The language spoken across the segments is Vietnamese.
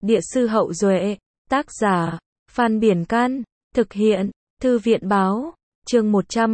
Địa sư Hậu Duệ, tác giả, Phan Biển Can, thực hiện, Thư viện Báo, chương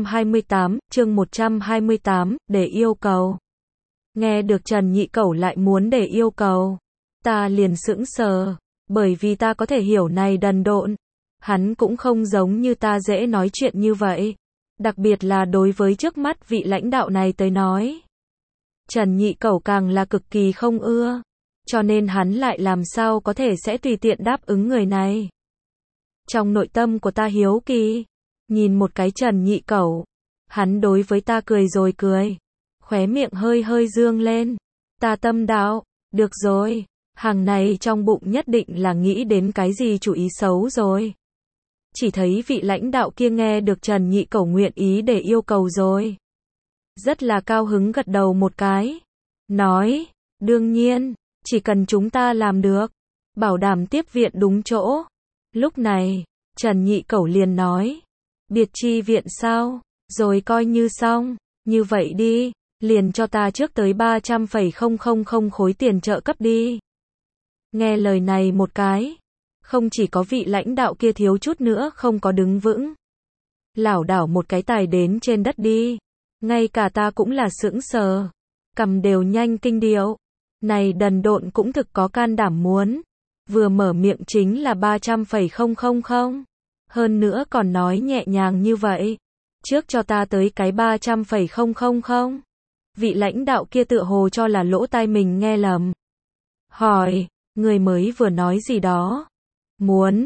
128, để yêu cầu. Nghe được Trần Nhị Cẩu lại muốn để yêu cầu, ta liền sững sờ, bởi vì ta có thể hiểu này đần độn, hắn cũng không giống như ta dễ nói chuyện như vậy, đặc biệt là đối với trước mắt vị lãnh đạo này tới nói. Trần Nhị Cẩu càng là cực kỳ không ưa, cho nên hắn lại làm sao có thể sẽ tùy tiện đáp ứng người này. Trong nội tâm của ta hiếu kỳ, nhìn một cái Trần Nhị Cẩu, hắn đối với ta cười rồi cười, khóe miệng hơi hơi dương lên, ta tâm đạo, được rồi, hàng này trong bụng nhất định là nghĩ đến cái gì chủ ý xấu rồi. Chỉ thấy vị lãnh đạo kia nghe được Trần Nhị Cẩu nguyện ý để yêu cầu rồi, rất là cao hứng gật đầu một cái, nói, đương nhiên, chỉ cần chúng ta làm được, bảo đảm tiếp viện đúng chỗ. Lúc này, Trần Nhị Cẩu liền nói, biệt chi viện sao, rồi coi như xong, như vậy đi, liền cho ta trước tới 300,000 khối tiền trợ cấp đi. Nghe lời này một cái, không chỉ có vị lãnh đạo kia thiếu chút nữa không có đứng vững, lảo đảo một cái tài đến trên đất đi, ngay cả ta cũng là sững sờ, cầm đều nhanh kinh điệu, này đần độn cũng thực có can đảm muốn, vừa mở miệng chính là 300,000, hơn nữa còn nói nhẹ nhàng như vậy, trước cho ta tới cái 300,000. Vị lãnh đạo kia tựa hồ cho là lỗ tai mình nghe lầm, hỏi, người mới vừa nói gì đó, muốn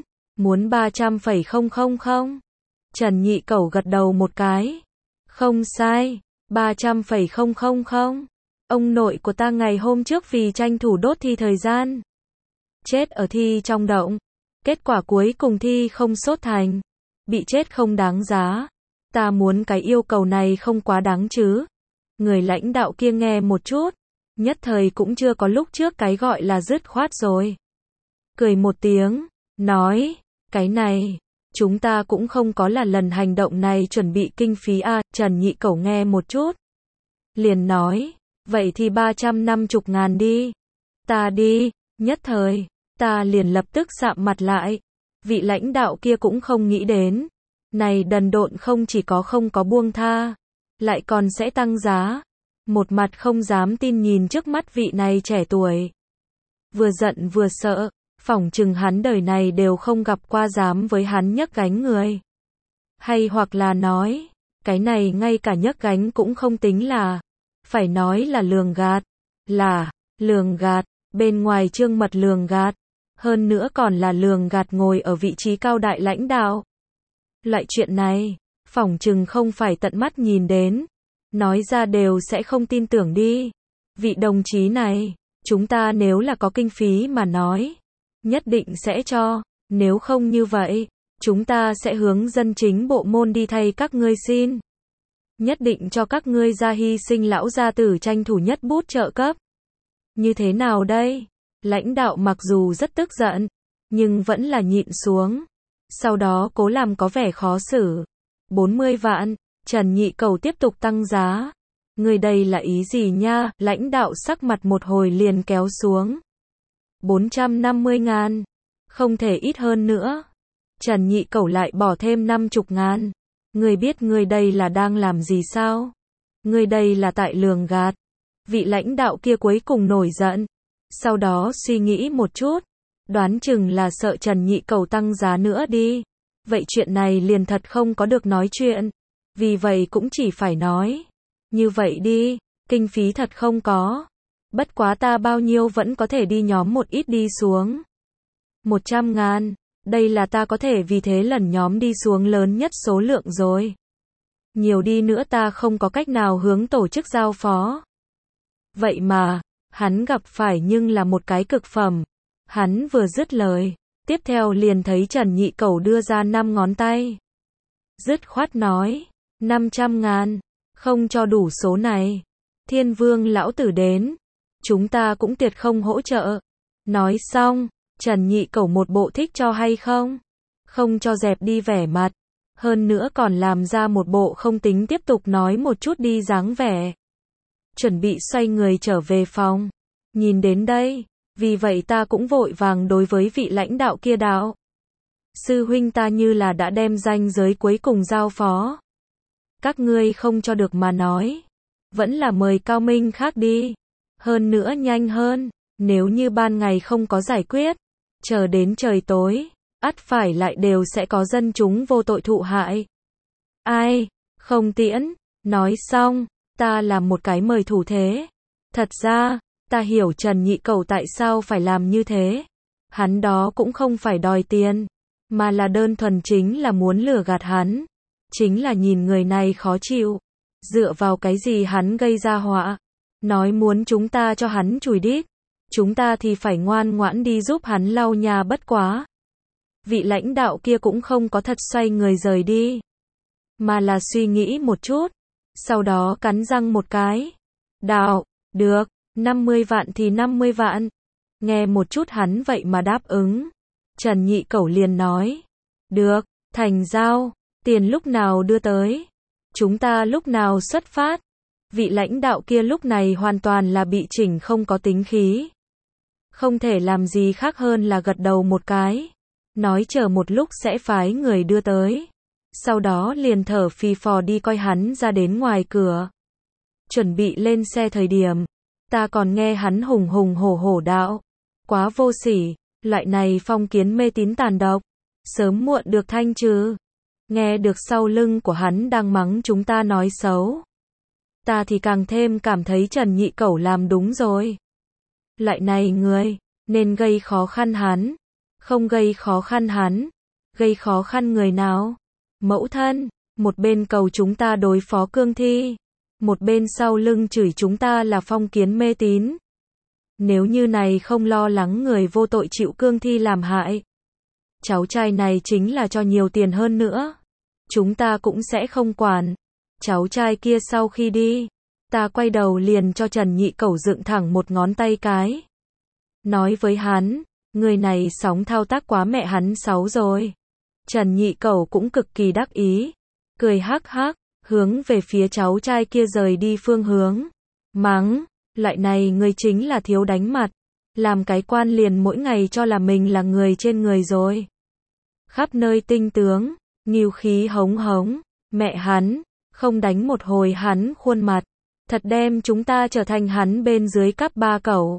300,000. Trần Nhị Cẩu gật đầu một cái, không sai, 300,000. Ông nội của ta ngày hôm trước vì tranh thủ đốt thi thời gian, chết ở thi trong động, kết quả cuối cùng thi không sốt thành, bị chết không đáng giá, ta muốn cái yêu cầu này không quá đáng chứ. Người lãnh đạo kia nghe một chút, nhất thời cũng chưa có lúc trước cái gọi là dứt khoát rồi. Cười một tiếng, nói, cái này, chúng ta cũng không có là lần hành động này chuẩn bị kinh phí à. Trần Nhị Cẩu nghe một chút, liền nói, vậy thì 350.000 đi. Ta đi, nhất thời, ta liền lập tức sạm mặt lại. Vị lãnh đạo kia cũng không nghĩ đến, này đần độn không chỉ có không có buông tha, lại còn sẽ tăng giá. Một mặt không dám tin nhìn trước mắt vị này trẻ tuổi, vừa giận vừa sợ, phỏng chừng hắn đời này đều không gặp qua dám với hắn nhấc gánh người. Hay hoặc là nói, cái này ngay cả nhấc gánh cũng không tính là, phải nói là lường gạt, bên ngoài trương mật lường gạt, hơn nữa còn là lường gạt ngồi ở vị trí cao đại lãnh đạo. Loại chuyện này, phỏng chừng không phải tận mắt nhìn đến, nói ra đều sẽ không tin tưởng đi. Vị đồng chí này, chúng ta nếu là có kinh phí mà nói, nhất định sẽ cho, nếu không như vậy, chúng ta sẽ hướng dân chính bộ môn đi thay các ngươi xin. Nhất định cho các ngươi ra hy sinh lão gia tử tranh thủ nhất bút trợ cấp. Như thế nào đây? Lãnh đạo mặc dù rất tức giận, nhưng vẫn là nhịn xuống. Sau đó cố làm có vẻ khó xử. 40 vạn, Trần Nhị Cẩu tiếp tục tăng giá. Người đây là ý gì nha? Lãnh đạo sắc mặt một hồi liền kéo xuống. 450.000, không thể ít hơn nữa. Trần Nhị Cẩu lại bỏ thêm 50.000. Người biết người đây là đang làm gì sao? Người đây là tại lường gạt. Vị lãnh đạo kia cuối cùng nổi giận. Sau đó suy nghĩ một chút, đoán chừng là sợ Trần Nhị Cẩu tăng giá nữa đi. Vậy chuyện này liền thật không có được nói chuyện. Vì vậy cũng chỉ phải nói, như vậy đi, kinh phí thật không có. Bất quá ta bao nhiêu vẫn có thể đi nhóm một ít đi xuống. 100.000, đây là ta có thể vì thế lần nhóm đi xuống lớn nhất số lượng rồi. Nhiều đi nữa ta không có cách nào hướng tổ chức giao phó. Vậy mà, hắn gặp phải nhưng là một cái cực phẩm. Hắn vừa dứt lời, tiếp theo liền thấy Trần Nhị Cẩu đưa ra 5 ngón tay. Dứt khoát nói, 500.000, không cho đủ số này. Thiên Vương lão tử đến, chúng ta cũng tuyệt không hỗ trợ. Nói xong, Trần Nhị Cẩu một bộ thích cho hay không, không cho dẹp đi vẻ mặt, hơn nữa còn làm ra một bộ không tính tiếp tục nói một chút đi dáng vẻ. Chuẩn bị xoay người trở về phòng. Nhìn đến đây, Vì vậy ta cũng vội vàng đối với vị lãnh đạo kia đạo. Sư huynh, ta như là đã đem ranh giới cuối cùng giao phó. Các ngươi không cho được mà nói. Vẫn là mời cao minh khác đi. Hơn nữa nhanh hơn. Nếu như ban ngày không có giải quyết, chờ đến trời tối, ắt phải lại đều sẽ có dân chúng vô tội thụ hại. Ai? Không tiễn. Nói xong, ta làm một cái mời thủ thế. Thật ra, ta hiểu Trần Nhị Cẩu tại sao phải làm như thế. Hắn đó cũng không phải đòi tiền, mà là đơn thuần chính là muốn lừa gạt hắn. Chính là nhìn người này khó chịu. Dựa vào cái gì hắn gây ra họa? Nói muốn chúng ta cho hắn chùi đít. Chúng ta thì phải ngoan ngoãn đi giúp hắn lau nhà, bất quá. Vị lãnh đạo kia cũng không có thật xoay người rời đi, mà là suy nghĩ một chút, sau đó cắn răng một cái. Đạo, được, 50 vạn thì 50 vạn. Nghe một chút hắn vậy mà đáp ứng. Trần Nhị Cẩu liền nói. Được, thành giao, tiền lúc nào đưa tới? Chúng ta lúc nào xuất phát? Vị lãnh đạo kia lúc này hoàn toàn là bị chỉnh không có tính khí. Không thể làm gì khác hơn là gật đầu một cái. Nói chờ một lúc sẽ phái người đưa tới. Sau đó liền thở phì phò đi coi hắn ra đến ngoài cửa. Chuẩn bị lên xe thời điểm, ta còn nghe hắn hùng hùng hổ hổ đạo. Quá vô sỉ, loại này phong kiến mê tín tàn độc, sớm muộn được thanh trừ. Nghe được sau lưng của hắn đang mắng chúng ta nói xấu. Ta thì càng thêm cảm thấy Trần Nhị Cẩu làm đúng rồi. Loại này người, nên gây khó khăn hắn. Không gây khó khăn hắn. Gây khó khăn người nào? Mẫu thân, một bên cầu chúng ta đối phó cương thi. Một bên sau lưng chửi chúng ta là phong kiến mê tín. Nếu như này không lo lắng người vô tội chịu cương thi làm hại. Cháu trai này chính là cho nhiều tiền hơn nữa. Chúng ta cũng sẽ không quản. Cháu trai kia sau khi đi, ta quay đầu liền cho Trần Nhị Cẩu dựng thẳng một ngón tay cái. Nói với hắn, người này sóng thao tác quá mẹ hắn sáu rồi. Trần Nhị Cẩu cũng cực kỳ đắc ý. Cười hắc hắc, hướng về phía cháu trai kia rời đi phương hướng. Mắng, loại này người chính là thiếu đánh mặt. Làm cái quan liền mỗi ngày cho là mình là người trên người rồi. Khắp nơi tinh tướng, ngưu khí hống hống. Mẹ hắn, không đánh một hồi hắn khuôn mặt. Thật đem chúng ta trở thành hắn bên dưới cắp ba cẩu.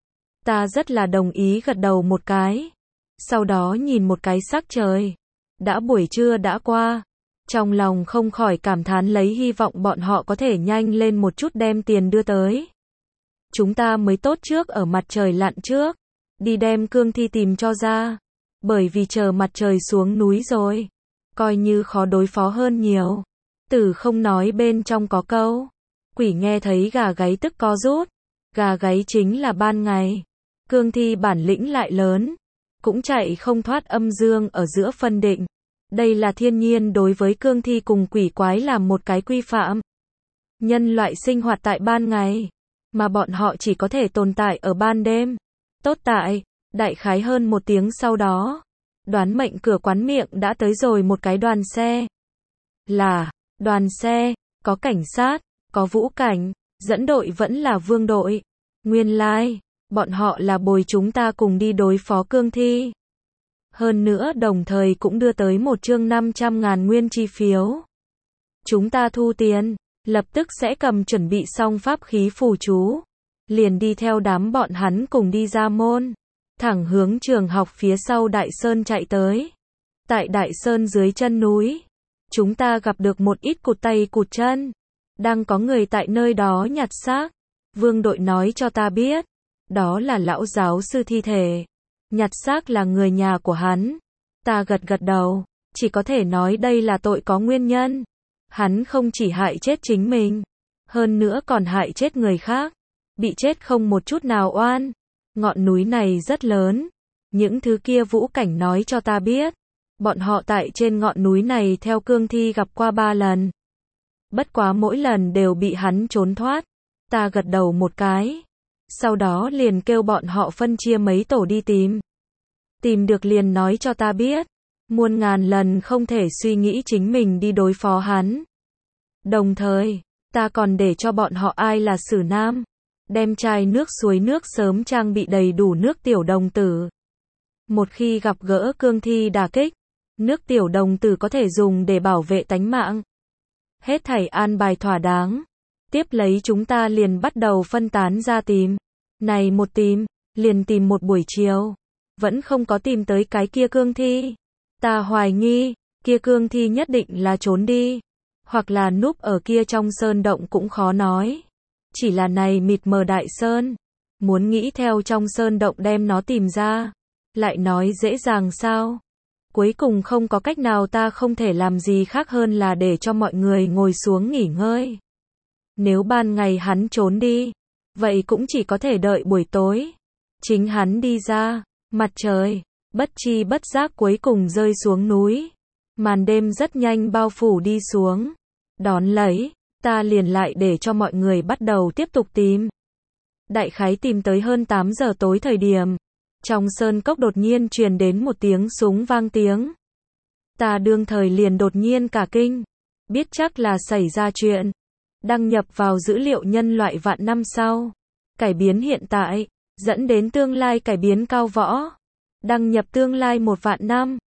Ta rất là đồng ý gật đầu một cái. Sau đó nhìn một cái sắc trời. Đã buổi trưa đã qua. Trong lòng không khỏi cảm thán lấy hy vọng bọn họ có thể nhanh lên một chút đem tiền đưa tới. Chúng ta mới tốt trước ở mặt trời lặn trước. Đi đem cương thi tìm cho ra. Bởi vì chờ mặt trời xuống núi rồi. Coi như khó đối phó hơn nhiều. Tử không nói bên trong có câu. Quỷ nghe thấy gà gáy tức co rút. Gà gáy chính là ban ngày. Cương thi bản lĩnh lại lớn. Cũng chạy không thoát âm dương ở giữa phân định. Đây là thiên nhiên đối với cương thi cùng quỷ quái làm một cái quy phạm. Nhân loại sinh hoạt tại ban ngày, mà bọn họ chỉ có thể tồn tại ở ban đêm. Tốt tại, đại khái hơn một tiếng sau đó, đoán mệnh cửa quán miệng đã tới rồi một cái đoàn xe. Là, đoàn xe, có cảnh sát, có vũ cảnh, dẫn đội vẫn là vương đội. Nguyên lai, bọn họ là bồi chúng ta cùng đi đối phó cương thi. Hơn nữa đồng thời cũng đưa tới một chương 500.000 nguyên chi phiếu. Chúng ta thu tiền, lập tức sẽ cầm chuẩn bị xong pháp khí phù chú. Liền đi theo đám bọn hắn cùng đi ra môn. Thẳng hướng trường học phía sau Đại Sơn chạy tới. Tại Đại Sơn dưới chân núi, chúng ta gặp được một ít cụt tay cụt chân. Đang có người tại nơi đó nhặt xác. Vương đội nói cho ta biết, đó là lão giáo sư thi thể. Nhặt xác là người nhà của hắn. Ta gật gật đầu, chỉ có thể nói đây là tội có nguyên nhân. Hắn không chỉ hại chết chính mình, hơn nữa còn hại chết người khác. Bị chết không một chút nào oan. Ngọn núi này rất lớn. Những thứ kia vũ cảnh nói cho ta biết. Bọn họ tại trên ngọn núi này theo cương thi gặp qua 3 lần. Bất quá mỗi lần đều bị hắn trốn thoát. Ta gật đầu một cái. Sau đó liền kêu bọn họ phân chia mấy tổ đi tìm. Tìm được liền nói cho ta biết. Muôn ngàn lần không thể suy nghĩ chính mình đi đối phó hắn. Đồng thời, ta còn để cho bọn họ ai là Sử Nam. đem chai nước suối nước sớm trang bị đầy đủ nước tiểu đồng tử. Một khi gặp gỡ cương thi đả kích, nước tiểu đồng tử có thể dùng để bảo vệ tánh mạng. Hết thảy an bài thỏa đáng. Tiếp lấy chúng ta liền bắt đầu phân tán ra tìm. Này một tìm, liền tìm một buổi chiều. Vẫn không có tìm tới cái kia cương thi. Ta hoài nghi, kia cương thi nhất định là trốn đi. Hoặc là núp ở kia trong sơn động cũng khó nói. Chỉ là này mịt mờ đại sơn. Muốn nghĩ theo trong sơn động đem nó tìm ra. Lại nói dễ dàng sao? Cuối cùng không có cách nào, ta không thể làm gì khác hơn là để cho mọi người ngồi xuống nghỉ ngơi. Nếu ban ngày hắn trốn đi, vậy cũng chỉ có thể đợi buổi tối. Chính hắn đi ra, mặt trời, bất chi bất giác cuối cùng rơi xuống núi. Màn đêm rất nhanh bao phủ đi xuống. Đón lấy, ta liền lại để cho mọi người bắt đầu tiếp tục tìm. Đại khái tìm tới hơn 8 giờ tối thời điểm. Trong sơn cốc đột nhiên truyền đến một tiếng súng vang tiếng. Ta đương thời liền đột nhiên cả kinh. Biết chắc là xảy ra chuyện. Đăng nhập vào dữ liệu nhân loại vạn năm sau. Cải biến hiện tại, dẫn đến tương lai cải biến cao võ. Đăng nhập tương lai 1 vạn năm.